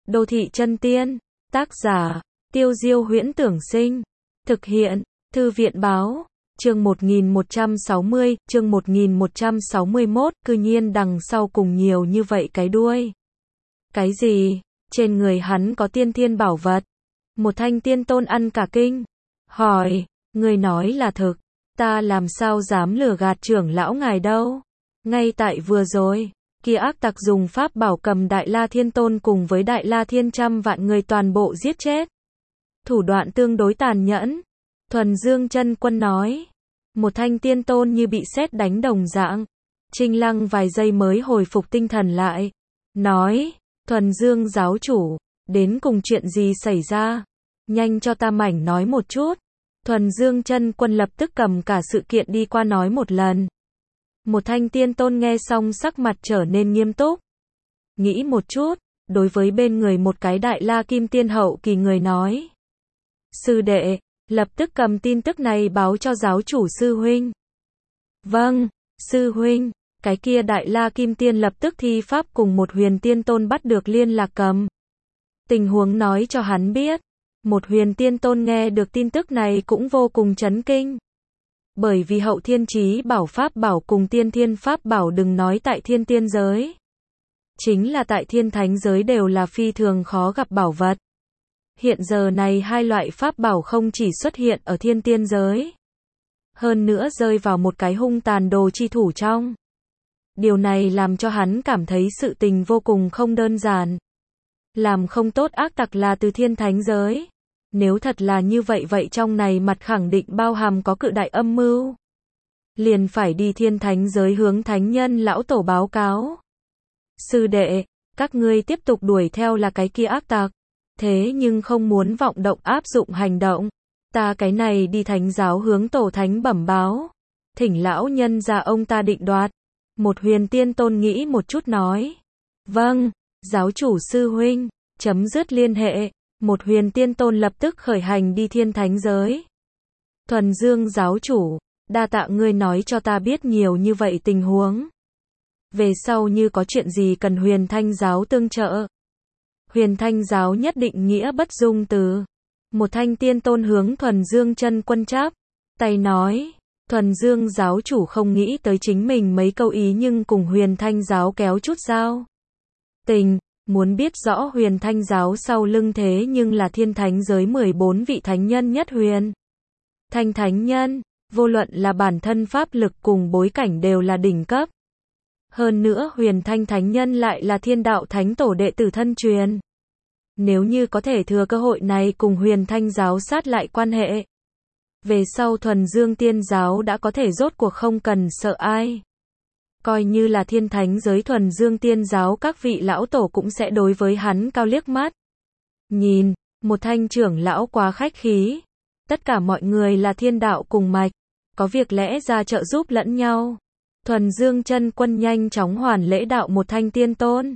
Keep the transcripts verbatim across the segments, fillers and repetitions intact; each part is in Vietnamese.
Đô thị chân tiên, tác giả, Tiêu Diêu Huyễn Tưởng Sinh, thực hiện, Thư viện báo, chương một nghìn một trăm sáu mươi, chương một nghìn một trăm sáu mươi mốt, cư nhiên đằng sau cùng nhiều như vậy cái đuôi. Cái gì? Trên người hắn có tiên thiên bảo vật. Một thanh tiên tôn ăn cả kinh. Hỏi, người nói là thực, ta làm sao dám lừa gạt trưởng lão ngài đâu. Ngay tại vừa rồi, kia ác tặc dùng pháp bảo cầm Đại La Thiên Tôn cùng với Đại La Thiên trăm vạn người toàn bộ giết chết. Thủ đoạn tương đối tàn nhẫn. Thuần Dương Chân Quân nói. Một thanh tiên tôn như bị sét đánh đồng dạng. Trinh Lăng vài giây mới hồi phục tinh thần lại. Nói, Thuần Dương giáo chủ, đến cùng chuyện gì xảy ra? Nhanh cho ta mảnh nói một chút. Thuần Dương Chân Quân lập tức cầm cả sự kiện đi qua nói một lần. Một thanh tiên tôn nghe xong sắc mặt trở nên nghiêm túc. Nghĩ một chút, đối với bên người một cái Đại La Kim Tiên hậu kỳ người nói. Sư đệ, lập tức cầm tin tức này báo cho giáo chủ sư huynh. Vâng, sư huynh. Cái kia Đại La Kim Tiên lập tức thi pháp cùng một huyền tiên tôn bắt được liên lạc cầm. Tình huống nói cho hắn biết. Một huyền tiên tôn nghe được tin tức này cũng vô cùng chấn kinh. Bởi vì hậu thiên chí bảo pháp bảo cùng tiên thiên pháp bảo đừng nói tại thiên tiên giới. Chính là tại thiên thánh giới đều là phi thường khó gặp bảo vật. Hiện giờ này hai loại pháp bảo không chỉ xuất hiện ở thiên tiên giới. Hơn nữa rơi vào một cái hung tàn đồ chi thủ trong. Điều này làm cho hắn cảm thấy sự tình vô cùng không đơn giản. Làm không tốt ác tặc là từ thiên thánh giới. Nếu thật là như vậy vậy trong này mặt khẳng định bao hàm có cự đại âm mưu. Liền phải đi thiên thánh giới hướng thánh nhân lão tổ báo cáo. Sư đệ, các ngươi tiếp tục đuổi theo là cái kia ác tặc. Thế nhưng không muốn vọng động áp dụng hành động. Ta cái này đi thánh giáo hướng tổ thánh bẩm báo. Thỉnh lão nhân ra ông ta định đoạt. Một huyền tiên tôn nghĩ một chút nói. Vâng, giáo chủ sư huynh, chấm dứt liên hệ. Một huyền tiên tôn lập tức khởi hành đi thiên thánh giới. Thuần Dương giáo chủ, đa tạ ngươi nói cho ta biết nhiều như vậy tình huống. Về sau như có chuyện gì cần huyền thanh giáo tương trợ. Huyền thanh giáo nhất định nghĩa bất dung từ. Một thanh tiên tôn hướng Thuần Dương Chân Quân chắp tay nói. Thuần Dương giáo chủ không nghĩ tới chính mình mấy câu ý nhưng cùng huyền thanh giáo kéo chút giao tình. Muốn biết rõ huyền thanh giáo sau lưng thế nhưng là thiên thánh giới mười bốn vị thánh nhân nhất huyền. Thanh thánh nhân, vô luận là bản thân pháp lực cùng bối cảnh đều là đỉnh cấp. Hơn nữa huyền thanh thánh nhân lại là thiên đạo thánh tổ đệ tử thân truyền. Nếu như có thể thừa cơ hội này cùng huyền thanh giáo sát lại quan hệ. Về sau thuần dương tiên giáo đã có thể rốt cuộc không cần sợ ai. Coi như là thiên thánh giới thuần dương tiên giáo các vị lão tổ cũng sẽ đối với hắn cao liếc mắt. Nhìn, một thanh trưởng lão quá khách khí. Tất cả mọi người là thiên đạo cùng mạch. Có việc lẽ ra trợ giúp lẫn nhau. Thuần Dương Chân Quân nhanh chóng hoàn lễ đạo một thanh tiên tôn.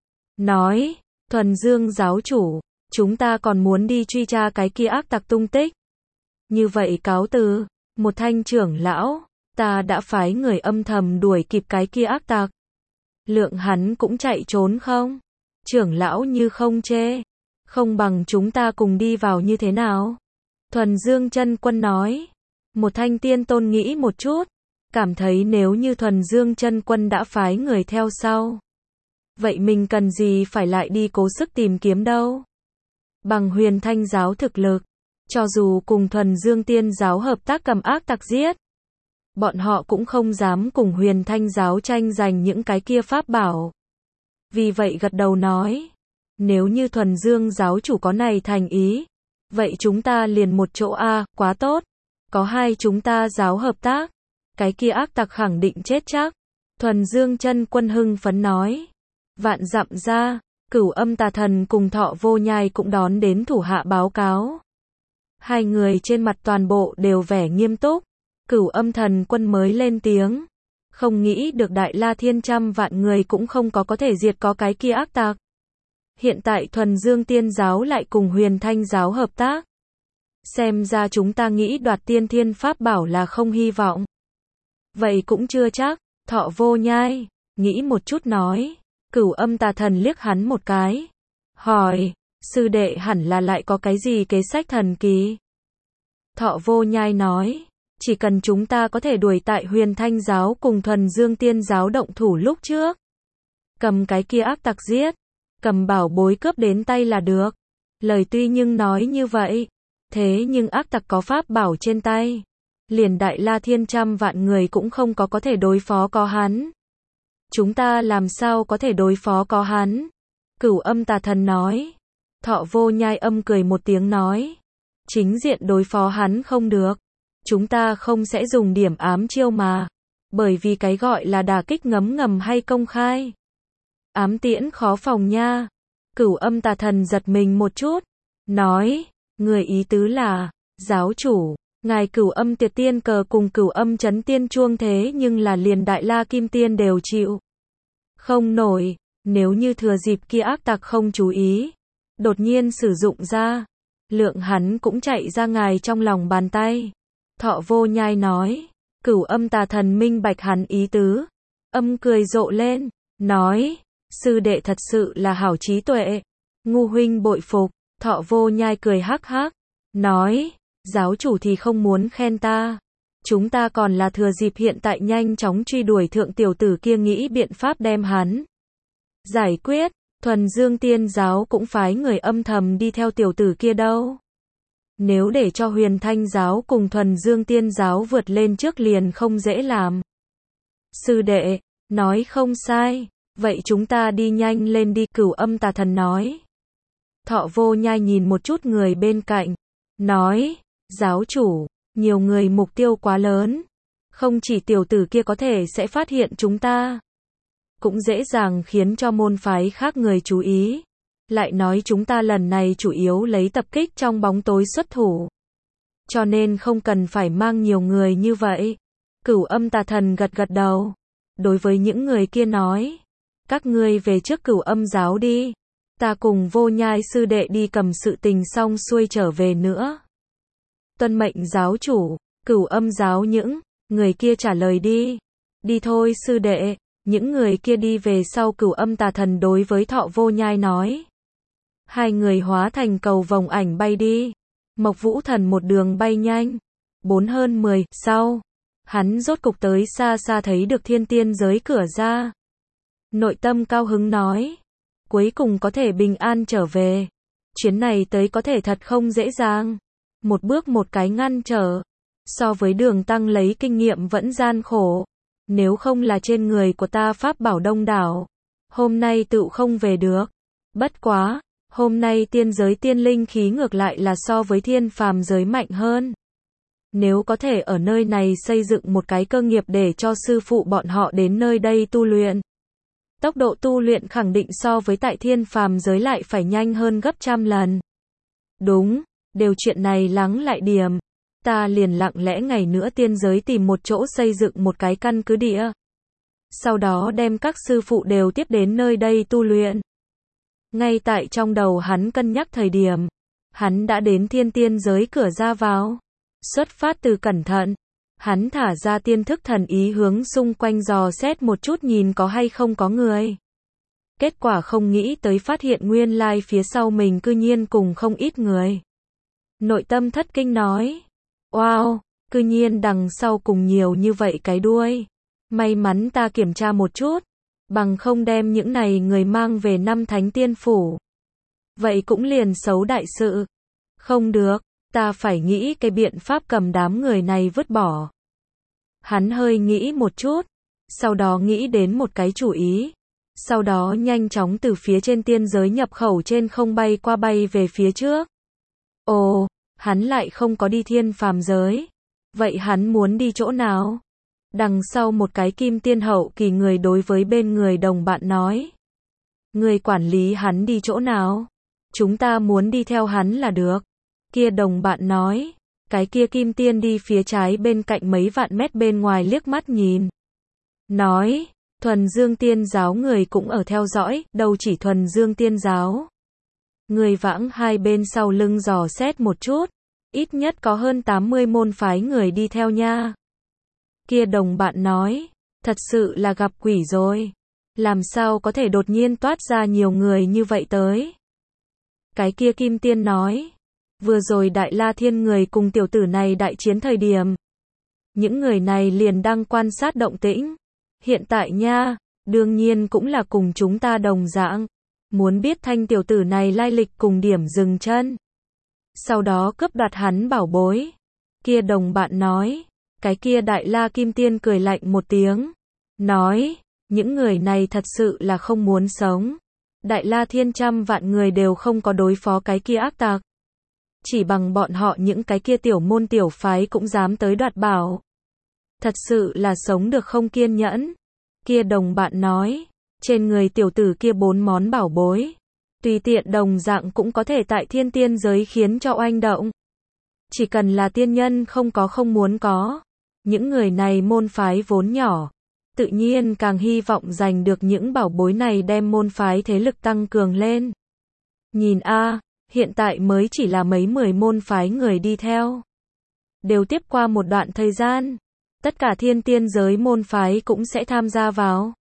Nói, Thuần Dương giáo chủ, chúng ta còn muốn đi truy tra cái kia ác tặc tung tích. Như vậy cáo từ, một thanh trưởng lão. Ta đã phái người âm thầm đuổi kịp cái kia ác tặc. Lượng hắn cũng chạy trốn không? Trưởng lão như không chê. Không bằng chúng ta cùng đi vào như thế nào? Thuần Dương Chân Quân nói. Một thanh tiên tôn nghĩ một chút. Cảm thấy nếu như Thuần Dương Chân Quân đã phái người theo sau. Vậy mình cần gì phải lại đi cố sức tìm kiếm đâu? Bằng huyền thanh giáo thực lực. Cho dù cùng Thuần Dương Tiên giáo hợp tác cầm ác tặc giết. Bọn họ cũng không dám cùng huyền thanh giáo tranh giành những cái kia pháp bảo. Vì vậy gật đầu nói. Nếu như Thuần Dương giáo chủ có này thành ý. Vậy chúng ta liền một chỗ a à, quá tốt. Có hai chúng ta giáo hợp tác. Cái kia ác tặc khẳng định chết chắc. Thuần Dương Chân Quân hưng phấn nói. Vạn dặm ra, Cửu Âm Tà Thần cùng Thọ Vô Nhai cũng đón đến thủ hạ báo cáo. Hai người trên mặt toàn bộ đều vẻ nghiêm túc. Cửu Âm Thần Quân mới lên tiếng. Không nghĩ được Đại La Thiên trăm vạn người cũng không có có thể diệt có cái kia ác tặc. Hiện tại Thuần Dương Tiên giáo lại cùng huyền thanh giáo hợp tác. Xem ra chúng ta nghĩ đoạt tiên thiên pháp bảo là không hy vọng. Vậy cũng chưa chắc. Thọ Vô Nhai nghĩ một chút nói. Cửu Âm Tà Thần liếc hắn một cái. hỏi, sư đệ hẳn là lại có cái gì kế sách thần kỳ. Thọ Vô Nhai nói, chỉ cần chúng ta có thể đuổi tại Huyền Thanh giáo cùng Thuần Dương Tiên giáo động thủ lúc trước. Cầm cái kia ác tặc giết, cầm bảo bối cướp đến tay là được. Lời tuy nhưng nói như vậy, thế nhưng ác tặc có pháp bảo trên tay. Liền Đại La Thiên trăm vạn người cũng không có có thể đối phó có hắn. Chúng ta làm sao có thể đối phó có hắn? Cửu Âm Tà Thần nói. Thọ Vô Nhai âm cười một tiếng nói. Chính diện đối phó hắn không được. Chúng ta không sẽ dùng điểm ám chiêu mà. Bởi vì cái gọi là đả kích ngấm ngầm hay công khai. Ám tiễn khó phòng nha. Cửu Âm Tà Thần giật mình một chút. Nói, người ý tứ là, giáo chủ, ngài Cửu Âm Tiệt Tiên cờ cùng Cửu Âm Chấn Tiên chuông thế nhưng là liền Đại La Kim Tiên đều chịu. Không nổi, nếu như thừa dịp kia ác tặc không chú ý. Đột nhiên sử dụng ra. Lượng hắn cũng chạy ra ngài trong lòng bàn tay. Thọ Vô Nhai nói. Cửu Âm Tà Thần minh bạch hắn ý tứ. Âm cười rộ lên. Nói. Sư đệ thật sự là hảo trí tuệ. Ngu huynh bội phục. Thọ Vô Nhai cười hắc hắc. Nói. Giáo chủ thì không muốn khen ta. Chúng ta còn là thừa dịp hiện tại nhanh chóng truy đuổi thượng tiểu tử kia nghĩ biện pháp đem hắn giải quyết. Thuần Dương Tiên giáo cũng phái người âm thầm đi theo tiểu tử kia đâu. Nếu để cho Huyền Thanh giáo cùng Thuần Dương Tiên giáo vượt lên trước liền không dễ làm. Sư đệ, nói không sai. Vậy chúng ta đi nhanh lên đi, Cửu Âm Tà Thần nói. Thọ Vô Nhai nhìn một chút người bên cạnh. Nói, giáo chủ, nhiều người mục tiêu quá lớn. Không chỉ tiểu tử kia có thể sẽ phát hiện chúng ta. Cũng dễ dàng khiến cho môn phái khác người chú ý. Lại nói chúng ta lần này chủ yếu lấy tập kích trong bóng tối xuất thủ. Cho nên không cần phải mang nhiều người như vậy. Cửu Âm Tà Thần gật gật đầu. Đối với những người kia nói. Các ngươi về trước Cửu Âm giáo đi. Ta cùng Vô Nhai sư đệ đi cầm sự tình xong xuôi trở về nữa. Tuân mệnh giáo chủ. Cửu Âm giáo những người kia trả lời đi. Đi thôi sư đệ. Những người kia đi về sau, Cửu Âm Tà Thần đối với Thọ Vô Nhai nói. Hai người hóa thành cầu vồng ảnh bay đi. Mộc Vũ Thần một đường bay nhanh. Bốn hơn mười, sau. Hắn rốt cục tới xa xa thấy được thiên tiên giới cửa ra. Nội tâm cao hứng nói. Cuối cùng có thể bình an trở về. Chuyến này tới có thể thật không dễ dàng. Một bước một cái ngăn trở. So với Đường Tăng lấy kinh nghiệm vẫn gian khổ. Nếu không là trên người của ta pháp bảo đông đảo, hôm nay tựu không về được. Bất quá, hôm nay tiên giới tiên linh khí ngược lại là so với thiên phàm giới mạnh hơn. Nếu có thể ở nơi này xây dựng một cái cơ nghiệp để cho sư phụ bọn họ đến nơi đây tu luyện. Tốc độ tu luyện khẳng định so với tại thiên phàm giới lại phải nhanh hơn gấp trăm lần. Đúng, đều chuyện này lắng lại điểm. Ta liền lặng lẽ ngày nữa tiên giới tìm một chỗ xây dựng một cái căn cứ địa. Sau đó đem các sư phụ đều tiếp đến nơi đây tu luyện. Ngay tại trong đầu hắn cân nhắc thời điểm, hắn đã đến thiên tiên giới cửa ra vào. Xuất phát từ cẩn thận, hắn thả ra tiên thức thần ý hướng xung quanh dò xét một chút nhìn có hay không có người. Kết quả không nghĩ tới phát hiện nguyên lai phía sau mình cư nhiên cùng không ít người. Nội tâm thất kinh nói. Wow, cư nhiên đằng sau cùng nhiều như vậy cái đuôi. May mắn ta kiểm tra một chút, bằng không đem những này người mang về năm thánh tiên phủ. Vậy cũng liền xấu đại sự. Không được, ta phải nghĩ cái biện pháp cầm đám người này vứt bỏ. Hắn hơi nghĩ một chút, sau đó nghĩ đến một cái chủ ý. Sau đó nhanh chóng từ phía trên tiên giới nhập khẩu trên không bay qua bay về phía trước. Ồ, hắn lại không có đi thiên phàm giới. Vậy hắn muốn đi chỗ nào? Đằng sau một cái kim tiên hậu kỳ người đối với bên người đồng bạn nói. Người quản lý hắn đi chỗ nào? Chúng ta muốn đi theo hắn là được. Kia đồng bạn nói. Cái kia kim tiên đi phía trái bên cạnh mấy vạn mét bên ngoài liếc mắt nhìn. Nói. Thuần Dương Tiên giáo người cũng ở theo dõi, đâu chỉ Thuần Dương Tiên giáo. Người vãng hai bên sau lưng dò xét một chút, ít nhất có hơn tám mươi môn phái người đi theo nha. Kia đồng bạn nói, thật sự là gặp quỷ rồi. Làm sao có thể đột nhiên toát ra nhiều người như vậy tới? Cái kia kim tiên nói. Vừa rồi Đại La Thiên người cùng tiểu tử này đại chiến thời điểm. Những người này liền đang quan sát động tĩnh. Hiện tại nha, đương nhiên cũng là cùng chúng ta đồng dạng. Muốn biết thanh tiểu tử này lai lịch cùng điểm dừng chân. Sau đó cướp đoạt hắn bảo bối. Kia đồng bạn nói. Cái kia Đại La Kim Tiên cười lạnh một tiếng. Nói, những người này thật sự là không muốn sống. Đại La Thiên trăm vạn người đều không có đối phó cái kia ác tặc. Chỉ bằng bọn họ những cái kia tiểu môn tiểu phái cũng dám tới đoạt bảo. Thật sự là sống được không kiên nhẫn. Kia đồng bạn nói, trên người tiểu tử kia bốn món bảo bối. Tùy tiện đồng dạng cũng có thể tại thiên tiên giới khiến cho oanh động. Chỉ cần là tiên nhân không có không muốn có. Những người này môn phái vốn nhỏ. Tự nhiên càng hy vọng giành được những bảo bối này đem môn phái thế lực tăng cường lên. Nhìn a, hiện tại mới chỉ là mấy mười môn phái người đi theo. Đều tiếp qua một đoạn thời gian. Tất cả thiên tiên giới môn phái cũng sẽ tham gia vào.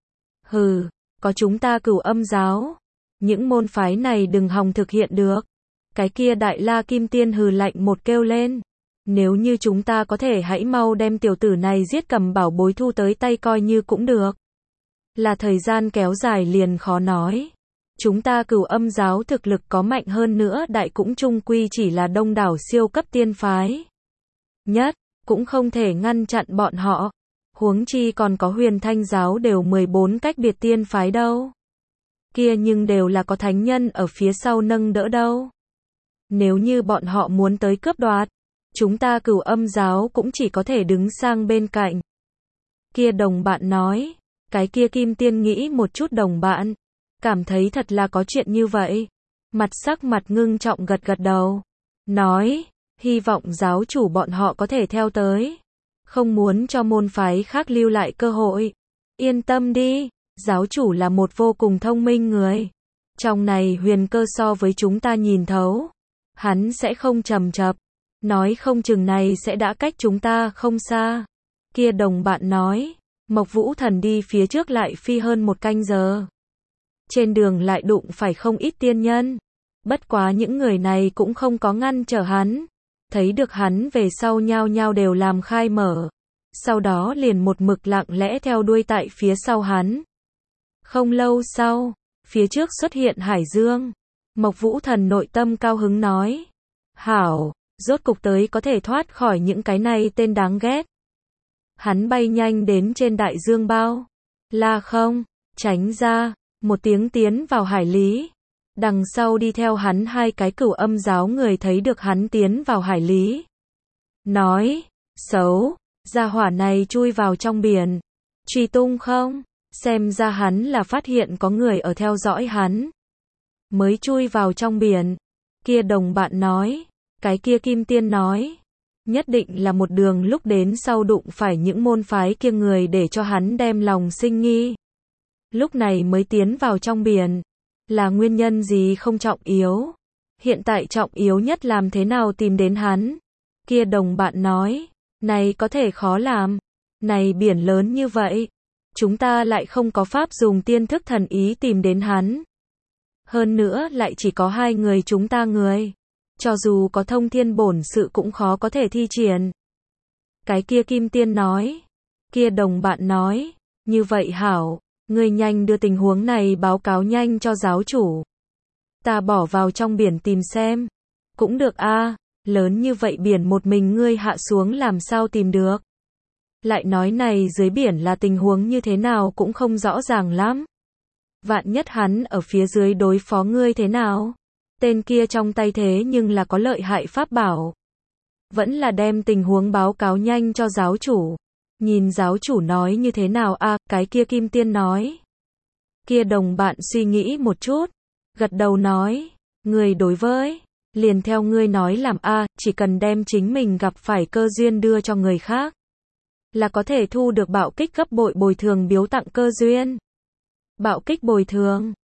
Hừ, có chúng ta Cửu Âm giáo. Những môn phái này đừng hòng thực hiện được. Cái kia Đại La Kim Tiên hừ lạnh một kêu lên. Nếu như chúng ta có thể hãy mau đem tiểu tử này giết cầm bảo bối thu tới tay coi như cũng được. Là thời gian kéo dài liền khó nói. Chúng ta Cửu Âm giáo thực lực có mạnh hơn nữa đại cũng chung quy chỉ là đông đảo siêu cấp tiên phái. Nhất, cũng không thể ngăn chặn bọn họ. Huống chi còn có Huyền Thanh giáo đều mười bốn cách biệt tiên phái đâu. Kia nhưng đều là có thánh nhân ở phía sau nâng đỡ đâu. Nếu như bọn họ muốn tới cướp đoạt, chúng ta Cửu Âm giáo cũng chỉ có thể đứng sang bên cạnh. Kia đồng bạn nói, cái kia kim tiên nghĩ một chút đồng bạn, cảm thấy thật là có chuyện như vậy. Mặt sắc mặt ngưng trọng gật gật đầu, nói, hy vọng giáo chủ bọn họ có thể theo tới. Không muốn cho môn phái khác lưu lại cơ hội. Yên tâm đi, giáo chủ là một vô cùng thông minh người. Trong này huyền cơ so với chúng ta nhìn thấu. Hắn sẽ không trầm chập. Nói không chừng này sẽ đã cách chúng ta không xa. Kia đồng bạn nói, Mộc Vũ Thần đi phía trước lại phi hơn một canh giờ. Trên đường lại đụng phải không ít tiên nhân. Bất quá những người này cũng không có ngăn trở hắn. Thấy được hắn về sau nhao nhao đều làm khai mở. Sau đó liền một mực lặng lẽ theo đuôi tại phía sau hắn. Không lâu sau, phía trước xuất hiện Hải Dương. Mộc Vũ Thần nội tâm cao hứng nói. Hảo, rốt cục tới có thể thoát khỏi những cái này tên đáng ghét. Hắn bay nhanh đến trên đại dương bao. La không, tránh ra, một tiếng tiến vào hải lý. Đằng sau đi theo hắn hai cái Cửu Âm giáo người thấy được hắn tiến vào hải lý. Nói, xấu, gia hỏa này chui vào trong biển. Truy tung không? Xem ra hắn là phát hiện có người ở theo dõi hắn. Mới chui vào trong biển. Kia đồng bạn nói. Cái kia kim tiên nói. Nhất định là một đường lúc đến sau đụng phải những môn phái kia người để cho hắn đem lòng sinh nghi. Lúc này mới tiến vào trong biển. Là nguyên nhân gì không trọng yếu. Hiện tại trọng yếu nhất làm thế nào tìm đến hắn. Kia đồng bạn nói. Này có thể khó làm. Này biển lớn như vậy. Chúng ta lại không có pháp dùng tiên thức thần ý tìm đến hắn. Hơn nữa lại chỉ có hai người chúng ta người. Cho dù có thông thiên bổn sự cũng khó có thể thi triển. Cái kia kim tiên nói. Kia đồng bạn nói. Như vậy hảo. Ngươi nhanh đưa tình huống này báo cáo nhanh cho giáo chủ. Ta bỏ vào trong biển tìm xem. Cũng được a, lớn như vậy biển một mình ngươi hạ xuống làm sao tìm được. Lại nói này dưới biển là tình huống như thế nào cũng không rõ ràng lắm. Vạn nhất hắn ở phía dưới đối phó ngươi thế nào. Tên kia trong tay thế nhưng là có lợi hại pháp bảo. Vẫn là đem tình huống báo cáo nhanh cho giáo chủ. Nhìn giáo chủ nói như thế nào a, à, cái kia kim tiên nói. Kia đồng bạn suy nghĩ một chút. Gật đầu nói. Người đối với. Liền theo ngươi nói làm a, à, chỉ cần đem chính mình gặp phải cơ duyên đưa cho người khác. Là có thể thu được bạo kích gấp bội bồi thường biếu tặng cơ duyên. Bạo kích bồi thường.